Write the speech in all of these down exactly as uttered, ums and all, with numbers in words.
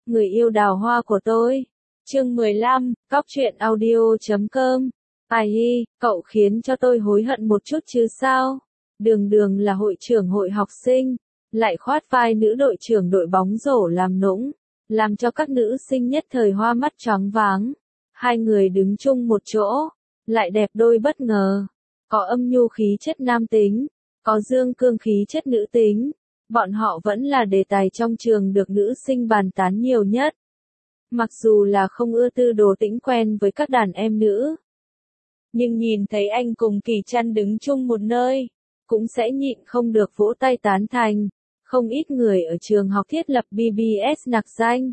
người yêu đào hoa của tôi. Chương mười lăm, cóc truyện audio chấm com. Ai hi, cậu khiến cho tôi hối hận một chút chứ sao? Đường Đường là hội trưởng hội học sinh, lại khoát vai nữ đội trưởng đội bóng rổ làm nũng, làm cho các nữ sinh nhất thời hoa mắt choáng váng. Hai người đứng chung một chỗ, lại đẹp đôi bất ngờ, có âm nhu khí chất nam tính, có dương cương khí chất nữ tính. Bọn họ vẫn là đề tài trong trường được nữ sinh bàn tán nhiều nhất. Mặc dù là không ưa Tư Đồ Tĩnh quen với các đàn em nữ, nhưng nhìn thấy anh cùng Kỳ Trăn đứng chung một nơi, cũng sẽ nhịn không được vỗ tay tán thành. Không ít người ở trường học thiết lập bê bê ét nặc danh.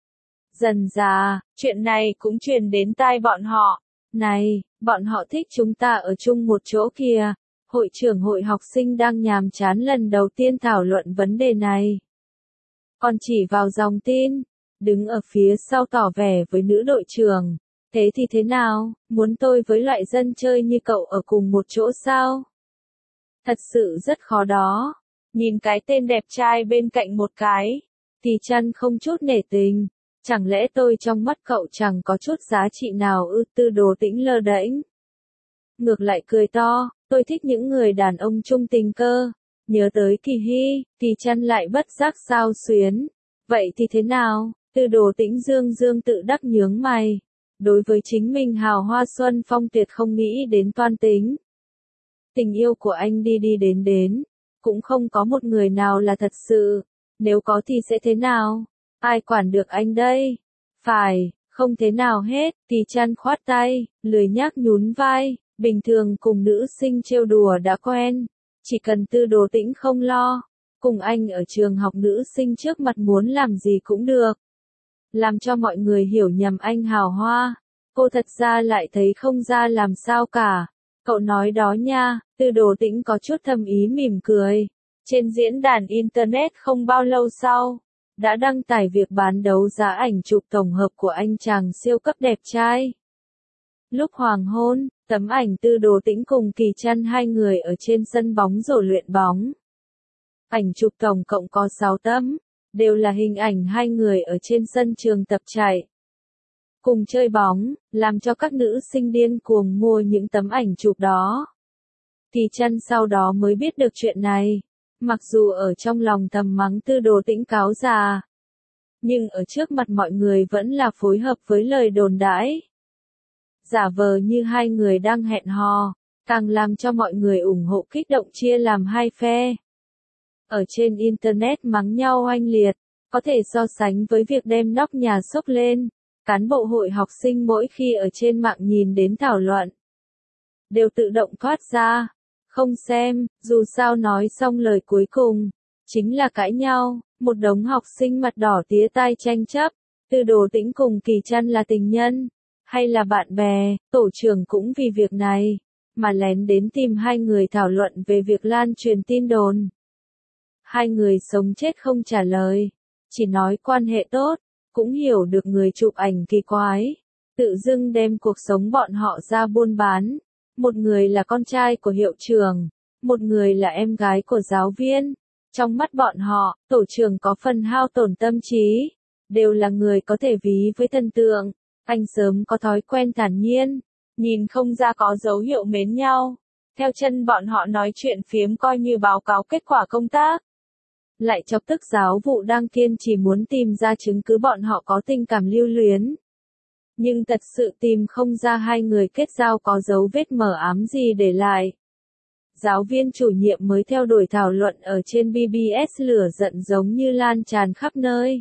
Dần dà, chuyện này cũng truyền đến tai bọn họ. Này, bọn họ thích chúng ta ở chung một chỗ kìa. Hội trưởng hội học sinh đang nhàm chán lần đầu tiên thảo luận vấn đề này. Còn chỉ vào dòng tin, đứng ở phía sau tỏ vẻ với nữ đội trưởng. Thế thì thế nào, muốn tôi với loại dân chơi như cậu ở cùng một chỗ sao? Thật sự rất khó đó. Nhìn cái tên đẹp trai bên cạnh một cái, thì chăn không chút nể tình. Chẳng lẽ tôi trong mắt cậu chẳng có chút giá trị nào ư? Tư Đồ Tĩnh lơ đễnh. Ngược lại cười to, tôi thích những người đàn ông trung tình cơ. Nhớ tới Kỳ Hy, thì chăn lại bất giác xao xuyến. Vậy thì thế nào? Tư Đồ Tĩnh dương dương tự đắc nhướng mày. Đối với chính mình hào hoa xuân phong tuyệt không nghĩ đến toan tính. Tình yêu của anh đi đi đến đến, cũng không có một người nào là thật sự. Nếu có thì sẽ thế nào? Ai quản được anh đây? Phải, không thế nào hết. Thì chăn khoát tay, lười nhác nhún vai. Bình thường cùng nữ sinh trêu đùa đã quen. Chỉ cần Tư Đồ Tĩnh không lo, cùng anh ở trường học nữ sinh trước mặt muốn làm gì cũng được. Làm cho mọi người hiểu nhầm anh hào hoa. Cô thật ra lại thấy không ra làm sao cả. Cậu nói đó nha. Tư Đồ Tĩnh có chút thâm ý mỉm cười. Trên diễn đàn Internet không bao lâu sau, đã đăng tải việc bán đấu giá ảnh chụp tổng hợp của anh chàng siêu cấp đẹp trai. Lúc hoàng hôn, tấm ảnh Tư Đồ Tĩnh cùng Kỳ Trăn hai người ở trên sân bóng rổ luyện bóng. Ảnh chụp tổng cộng có sáu tấm, đều là hình ảnh hai người ở trên sân trường tập chạy. Cùng chơi bóng, làm cho các nữ sinh điên cuồng mua những tấm ảnh chụp đó. Kỳ Trăn sau đó mới biết được chuyện này. Mặc dù ở trong lòng thầm mắng Tư Đồ Tĩnh cáo già, nhưng ở trước mặt mọi người vẫn là phối hợp với lời đồn đãi. Giả vờ như hai người đang hẹn hò, càng làm cho mọi người ủng hộ kích động chia làm hai phe. Ở trên Internet mắng nhau oanh liệt, có thể so sánh với việc đem nóc nhà xốc lên. Cán bộ hội học sinh mỗi khi ở trên mạng nhìn đến thảo luận, đều tự động thoát ra. Không xem, dù sao nói xong lời cuối cùng, chính là cãi nhau. Một đống học sinh mặt đỏ tía tai tranh chấp. Tư Đồ Tĩnh cùng Kỳ Trăn là tình nhân, hay là bạn bè? Tổ trưởng cũng vì việc này, mà lén đến tìm hai người thảo luận về việc lan truyền tin đồn. Hai người sống chết không trả lời, chỉ nói quan hệ tốt, cũng hiểu được người chụp ảnh kỳ quái. Tự dưng đem cuộc sống bọn họ ra buôn bán. Một người là con trai của hiệu trưởng, một người là em gái của giáo viên. Trong mắt bọn họ, tổ trưởng có phần hao tổn tâm trí, đều là người có thể ví với thần tượng. Anh sớm có thói quen thản nhiên, nhìn không ra có dấu hiệu mến nhau. Theo chân bọn họ nói chuyện phiếm coi như báo cáo kết quả công tác. Lại chọc tức giáo vụ đang kiên trì muốn tìm ra chứng cứ bọn họ có tình cảm lưu luyến. Nhưng thật sự tìm không ra hai người kết giao có dấu vết mờ ám gì để lại. Giáo viên chủ nhiệm mới theo đuổi thảo luận ở trên bê bê ét lửa giận giống như lan tràn khắp nơi.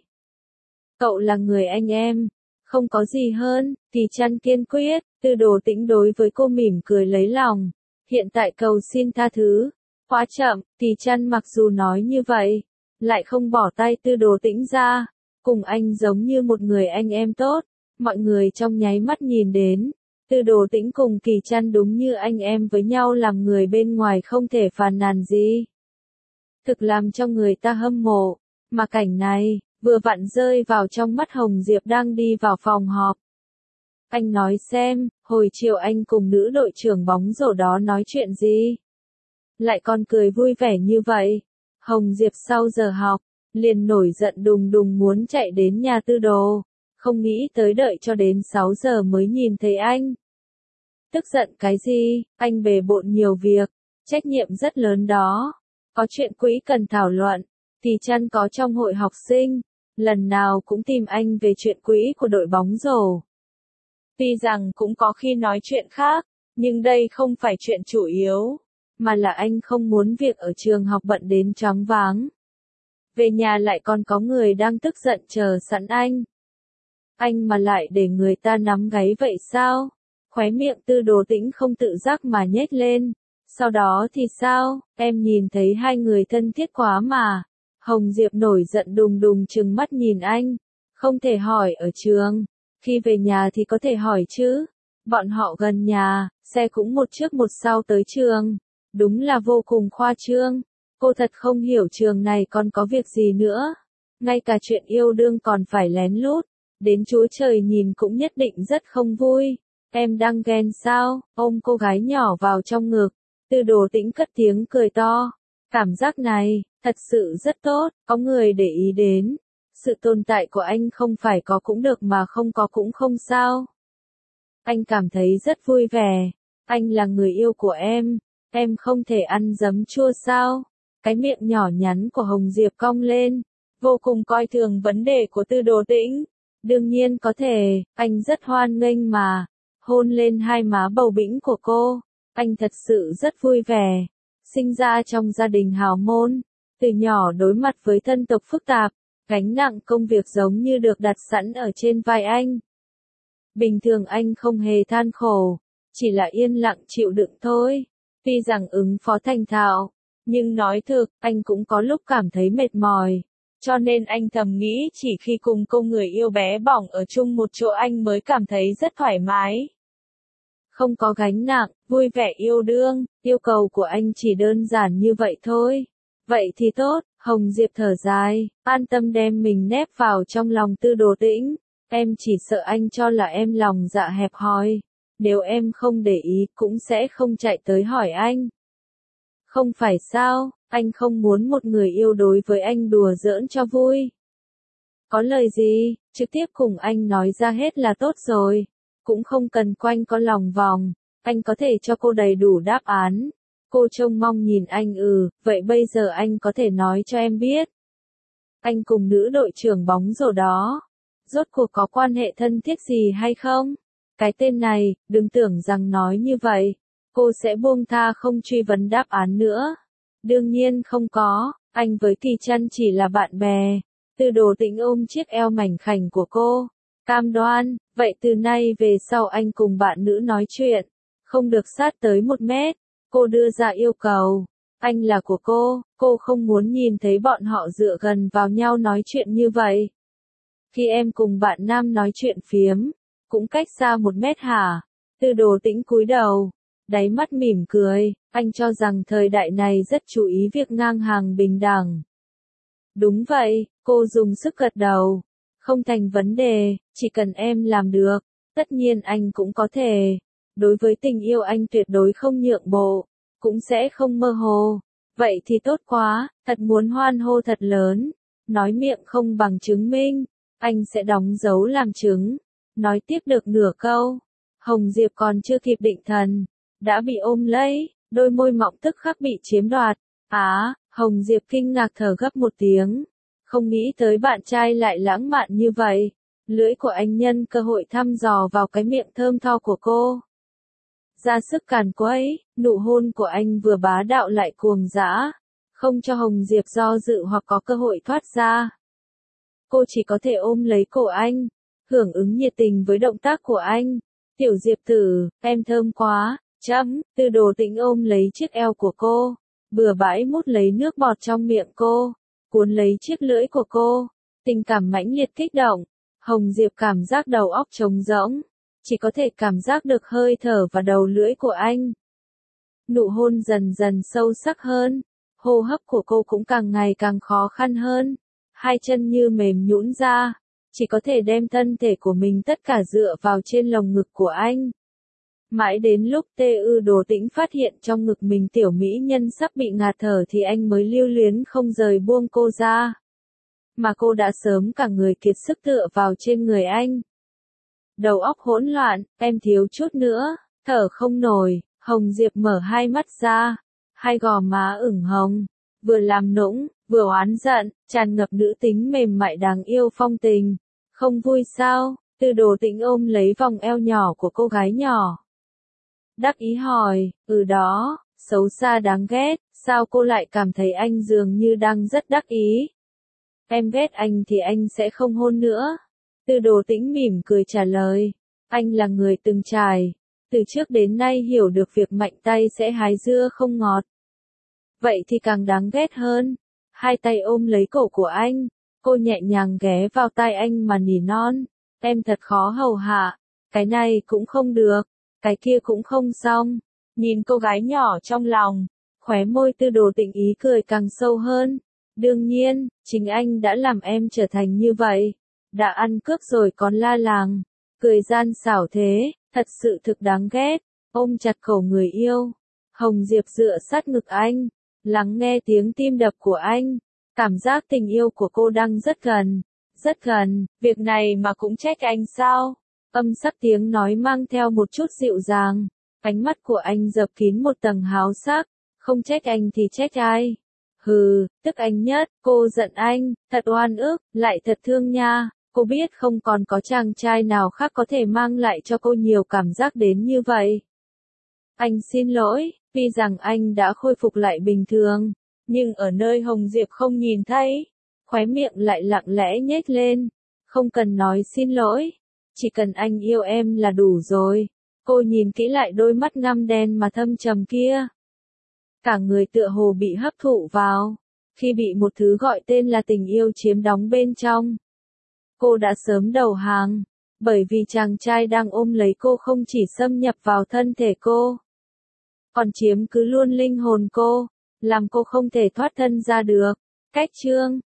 Cậu là người anh em, không có gì hơn. Thì Trăn kiên quyết. Tư Đồ Tĩnh đối với cô mỉm cười lấy lòng. Hiện tại cầu xin tha thứ. Quá chậm. Thì Trăn mặc dù nói như vậy, lại không bỏ tay Tư Đồ Tĩnh ra. Cùng anh giống như một người anh em tốt. Mọi người trong nháy mắt nhìn đến. Tư Đồ Tĩnh cùng Kỳ Trăn đúng như anh em với nhau, làm người bên ngoài không thể phàn nàn gì. Thực làm cho người ta hâm mộ. Mà cảnh này, vừa vặn rơi vào trong mắt Hồng Diệp đang đi vào phòng họp. Anh nói xem, hồi chiều anh cùng nữ đội trưởng bóng rổ đó nói chuyện gì? Lại còn cười vui vẻ như vậy. Hồng Diệp sau giờ học, liền nổi giận đùng đùng muốn chạy đến nhà Tư Đồ, không nghĩ tới đợi cho đến sáu giờ mới nhìn thấy anh. Tức giận cái gì, anh bề bộn nhiều việc, trách nhiệm rất lớn đó, có chuyện quỹ cần thảo luận, thì chăn có trong hội học sinh, lần nào cũng tìm anh về chuyện quỹ của đội bóng rổ. Tuy rằng cũng có khi nói chuyện khác, nhưng đây không phải chuyện chủ yếu, mà là anh không muốn việc ở trường học bận đến choáng váng. Về nhà lại còn có người đang tức giận chờ sẵn anh. Anh mà lại để người ta nắm gáy vậy sao? Khóe miệng Tư Đồ Tĩnh không tự giác mà nhếch lên. Sau đó thì sao, em nhìn thấy hai người thân thiết quá mà. Hồng Diệp nổi giận đùng đùng trừng mắt nhìn anh. Không thể hỏi ở trường, khi về nhà thì có thể hỏi chứ. Bọn họ gần nhà, xe cũng một trước một sau tới trường. Đúng là vô cùng khoa trương. Cô thật không hiểu trường này còn có việc gì nữa. Ngay cả chuyện yêu đương còn phải lén lút. Đến Chúa Trời nhìn cũng nhất định rất không vui. Em đang ghen sao? Ôm cô gái nhỏ vào trong ngực. Tư Đồ Tĩnh cất tiếng cười to. Cảm giác này, thật sự rất tốt, có người để ý đến. Sự tồn tại của anh không phải có cũng được mà không có cũng không sao. Anh cảm thấy rất vui vẻ. Anh là người yêu của em. Em không thể ăn giấm chua sao? Cái miệng nhỏ nhắn của Hồng Diệp cong lên. Vô cùng coi thường vấn đề của Tư Đồ Tĩnh. Đương nhiên có thể, anh rất hoan nghênh mà. Hôn lên hai má bầu bĩnh của cô. Anh thật sự rất vui vẻ. Sinh ra trong gia đình hào môn. Từ nhỏ đối mặt với thân tộc phức tạp. Gánh nặng công việc giống như được đặt sẵn ở trên vai anh. Bình thường anh không hề than khổ. Chỉ là yên lặng chịu đựng thôi. Tuy rằng ứng phó thành thạo. Nhưng nói thực, anh cũng có lúc cảm thấy mệt mỏi. Cho nên anh thầm nghĩ chỉ khi cùng cô người yêu bé bỏng ở chung một chỗ anh mới cảm thấy rất thoải mái. Không có gánh nặng, vui vẻ yêu đương, yêu cầu của anh chỉ đơn giản như vậy thôi. Vậy thì tốt, Hồng Diệp thở dài, an tâm đem mình nép vào trong lòng Tư Đồ Tĩnh. Em chỉ sợ anh cho là em lòng dạ hẹp hòi. Nếu em không để ý cũng sẽ không chạy tới hỏi anh. Không phải sao, anh không muốn một người yêu đối với anh đùa giỡn cho vui. Có lời gì, trực tiếp cùng anh nói ra hết là tốt rồi. Cũng không cần quanh có lòng vòng, anh có thể cho cô đầy đủ đáp án. Cô trông mong nhìn anh ừ, vậy bây giờ anh có thể nói cho em biết. Anh cùng nữ đội trưởng bóng rổ đó, rốt cuộc có quan hệ thân thiết gì hay không? Cái tên này, đừng tưởng rằng nói như vậy, cô sẽ buông tha không truy vấn đáp án nữa. Đương nhiên không có, anh với Kỳ Trăn chỉ là bạn bè. Tư Đồ Tĩnh ôm chiếc eo mảnh khảnh của cô. Cam đoan, vậy từ nay về sau anh cùng bạn nữ nói chuyện, không được sát tới một mét. Cô đưa ra yêu cầu, anh là của cô, cô không muốn nhìn thấy bọn họ dựa gần vào nhau nói chuyện như vậy. Khi em cùng bạn nam nói chuyện phiếm, cũng cách xa một mét hả? Tư Đồ Tĩnh cúi đầu, đáy mắt mỉm cười, anh cho rằng thời đại này rất chú ý việc ngang hàng bình đẳng. Đúng vậy, cô dùng sức gật đầu. Không thành vấn đề, chỉ cần em làm được, tất nhiên anh cũng có thể. Đối với tình yêu anh tuyệt đối không nhượng bộ, cũng sẽ không mơ hồ. Vậy thì tốt quá, thật muốn hoan hô thật lớn. Nói miệng không bằng chứng minh, anh sẽ đóng dấu làm chứng. Nói tiếp được nửa câu, Hồng Diệp còn chưa kịp định thần, đã bị ôm lấy, đôi môi mọng tức khắc bị chiếm đoạt. Á, Hồng Diệp kinh ngạc thở gấp một tiếng. Không nghĩ tới bạn trai lại lãng mạn như vậy. Lưỡi của anh nhân cơ hội thăm dò vào cái miệng thơm tho của cô. Ra sức càn quấy, nụ hôn của anh vừa bá đạo lại cuồng dã, không cho Hồng Diệp do dự hoặc có cơ hội thoát ra. Cô chỉ có thể ôm lấy cổ anh, hưởng ứng nhiệt tình với động tác của anh. Tiểu Diệp tử, em thơm quá, chấm, Tư Đồ Tĩnh ôm lấy chiếc eo của cô, bừa bãi mút lấy nước bọt trong miệng cô, cuốn lấy chiếc lưỡi của cô, tình cảm mãnh liệt kích động. Hồng Diệp cảm giác đầu óc trống rỗng, chỉ có thể cảm giác được hơi thở và đầu lưỡi của anh. Nụ hôn dần dần sâu sắc hơn, hô hấp của cô cũng càng ngày càng khó khăn hơn, hai chân như mềm nhũn ra, chỉ có thể đem thân thể của mình tất cả dựa vào trên lồng ngực của anh. Mãi đến lúc Tư Đồ Tĩnh phát hiện trong ngực mình tiểu mỹ nhân sắp bị ngạt thở thì anh mới lưu luyến không rời buông cô ra. mà cô đã sớm cả người kiệt sức tựa vào trên người anh. Đầu óc hỗn loạn, em thiếu chút nữa, thở không nổi, Hồng Diệp mở hai mắt ra, hai gò má ửng hồng, vừa làm nũng, vừa oán giận, tràn ngập nữ tính mềm mại đáng yêu phong tình. Không vui sao? Tư Đồ Tĩnh ôm lấy vòng eo nhỏ của cô gái nhỏ. Đắc ý hỏi, ừ đó, xấu xa đáng ghét, sao cô lại cảm thấy anh dường như đang rất đắc ý? Em ghét anh thì anh sẽ không hôn nữa. Tư Đồ Tĩnh mỉm cười trả lời, anh là người từng trải, từ trước đến nay hiểu được việc mạnh tay sẽ hái dưa không ngọt. Vậy thì càng đáng ghét hơn. Hai tay ôm lấy cổ của anh, cô nhẹ nhàng ghé vào tai anh mà nỉ non, em thật khó hầu hạ, cái này cũng không được, cái kia cũng không xong. Nhìn cô gái nhỏ trong lòng, khóe môi Tư Đồ Tĩnh ý cười càng sâu hơn. Đương nhiên, chính anh đã làm em trở thành như vậy, đã ăn cướp rồi còn la làng, cười gian xảo thế, thật sự thực đáng ghét. Ôm chặt cổ người yêu, Hồng Diệp dựa sát ngực anh, lắng nghe tiếng tim đập của anh, cảm giác tình yêu của cô đang rất gần, rất gần, việc này mà cũng trách anh sao? Âm sắc tiếng nói mang theo một chút dịu dàng, ánh mắt của anh dập kín một tầng háo sắc, không trách anh thì trách ai? Hừ, tức anh nhất, cô giận anh, thật oan ức, lại thật thương nha, cô biết không còn có chàng trai nào khác có thể mang lại cho cô nhiều cảm giác đến như vậy. Anh xin lỗi, tuy rằng anh đã khôi phục lại bình thường, nhưng ở nơi Hồng Diệp không nhìn thấy, khóe miệng lại lặng lẽ nhếch lên, không cần nói xin lỗi, chỉ cần anh yêu em là đủ rồi. Cô nhìn kỹ lại đôi mắt ngăm đen mà thâm trầm kia. Cả người tựa hồ bị hấp thụ vào, khi bị một thứ gọi tên là tình yêu chiếm đóng bên trong. Cô đã sớm đầu hàng, bởi vì chàng trai đang ôm lấy cô không chỉ xâm nhập vào thân thể cô, còn chiếm cứ luôn linh hồn cô, làm cô không thể thoát thân ra được. Cách chương